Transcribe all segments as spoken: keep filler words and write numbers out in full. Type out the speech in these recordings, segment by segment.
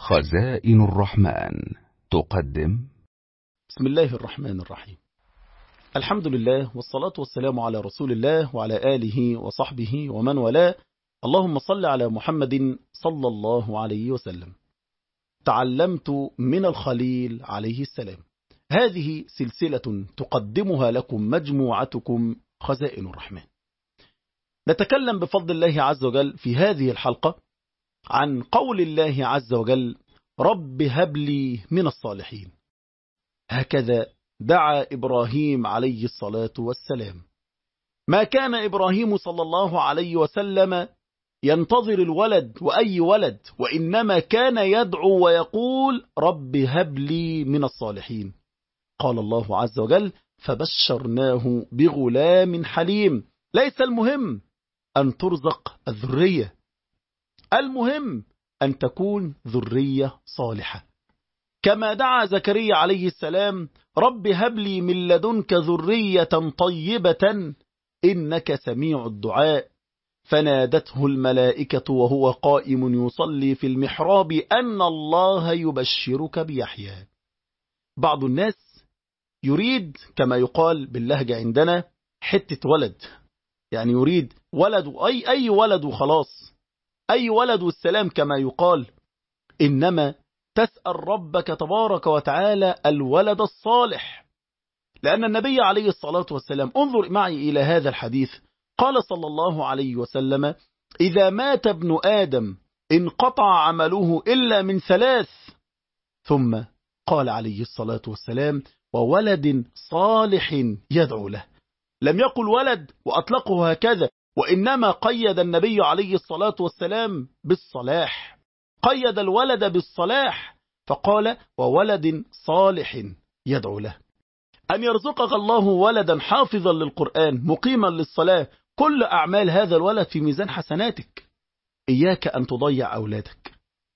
خزائن الرحمن تقدم. بسم الله الرحمن الرحيم. الحمد لله والصلاة والسلام على رسول الله وعلى آله وصحبه ومن والاه. اللهم صل على محمد صلى الله عليه وسلم. تعلمت من الخليل عليه السلام. هذه سلسلة تقدمها لكم مجموعتكم خزائن الرحمن. نتكلم بفضل الله عز وجل في هذه الحلقة عن قول الله عز وجل: رب هب لي من الصالحين. هكذا دعا إبراهيم عليه الصلاة والسلام. ما كان إبراهيم صلى الله عليه وسلم ينتظر الولد وأي ولد، وإنما كان يدعو ويقول: رب هب لي من الصالحين. قال الله عز وجل: فبشرناه بغلام حليم. ليس المهم أن ترزق الذرية، المهم أن تكون ذرية صالحة. كما دعا زكريا عليه السلام: رب هب لي من لدنك ذرية طيبة إنك سميع الدعاء. فنادته الملائكة وهو قائم يصلي في المحراب أن الله يبشرك بيحيى. بعض الناس يريد كما يقال باللهجة عندنا حتة ولد، يعني يريد ولد، أي, أي ولد وخلاص، أي ولد والسلام كما يقال. إنما تسأل ربك تبارك وتعالى الولد الصالح، لأن النبي عليه الصلاة والسلام، انظر معي إلى هذا الحديث، قال صلى الله عليه وسلم: إذا مات ابن آدم انقطع عمله إلا من ثلاث. ثم قال عليه الصلاة والسلام: وولد صالح يدعو له. لم يقل ولد وأطلقه هكذا، وإنما قيد النبي عليه الصلاة والسلام بالصلاح، قيد الولد بالصلاح، فقال: وولد صالح يدعو له. أن يرزقك الله ولدا حافظا للقرآن مقيما للصلاة، كل أعمال هذا الولد في ميزان حسناتك. إياك أن تضيع أولادك،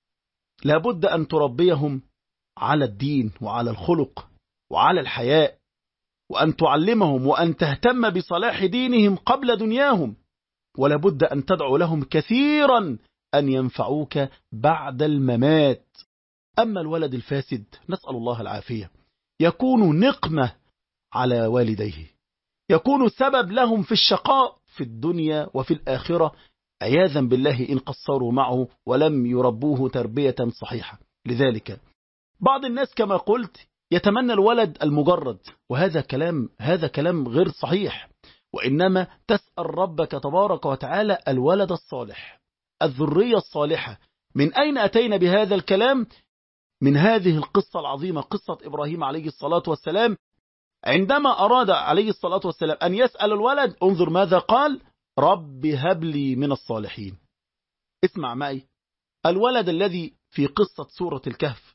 لابد أن تربيهم على الدين وعلى الخلق وعلى الحياء، وأن تعلمهم وأن تهتم بصلاح دينهم قبل دنياهم، ولابد أن تدعو لهم كثيرا أن ينفعوك بعد الممات. أما الولد الفاسد نسأل الله العافية، يكون نقمة على والديه، يكون سبب لهم في الشقاء في الدنيا وفي الآخرة عياذا بالله إن قصروا معه ولم يربوه تربية صحيحة. لذلك بعض الناس كما قلت يتمنى الولد المجرد، وهذا كلام هذا كلام غير صحيح، وإنما تسأل ربك تبارك وتعالى الولد الصالح، الذرية الصالحة. من أين أتينا بهذا الكلام؟ من هذه القصة العظيمة، قصة إبراهيم عليه الصلاة والسلام. عندما أراد عليه الصلاة والسلام أن يسأل الولد، انظر ماذا قال: رب هب لي من الصالحين. اسمع معي الولد الذي في قصة سورة الكهف.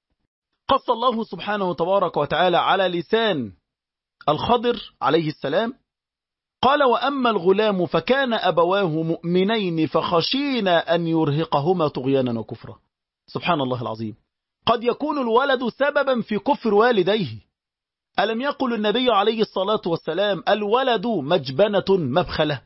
قص الله سبحانه تبارك وتعالى على لسان الخضر عليه السلام، قال: وأما الغلام فكان أبواه مؤمنين فخشينا أن يرهقهما طغيانا وكفرا. سبحان الله العظيم، قد يكون الولد سببا في كفر والديه. ألم يقل النبي عليه الصلاة والسلام: الولد مجبنة مبخلة؟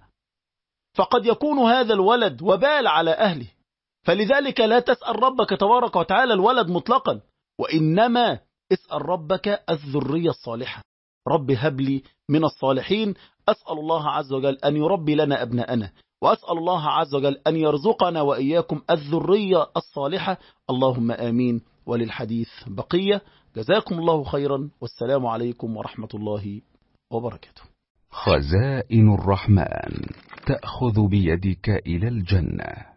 فقد يكون هذا الولد وبال على أهله. فلذلك لا تسأل ربك تبارك وتعالى الولد مطلقا، وإنما اسأل ربك الذرية الصالحة. رب هب لي من الصالحين. أسأل الله عز وجل أن يربي لنا أبناءنا، وأسأل الله عز وجل أن يرزقنا وإياكم الذرية الصالحة. اللهم آمين. وللحديث بقية. جزاكم الله خيرا، والسلام عليكم ورحمة الله وبركاته. خزائن الرحمن تأخذ بيدك إلى الجنة.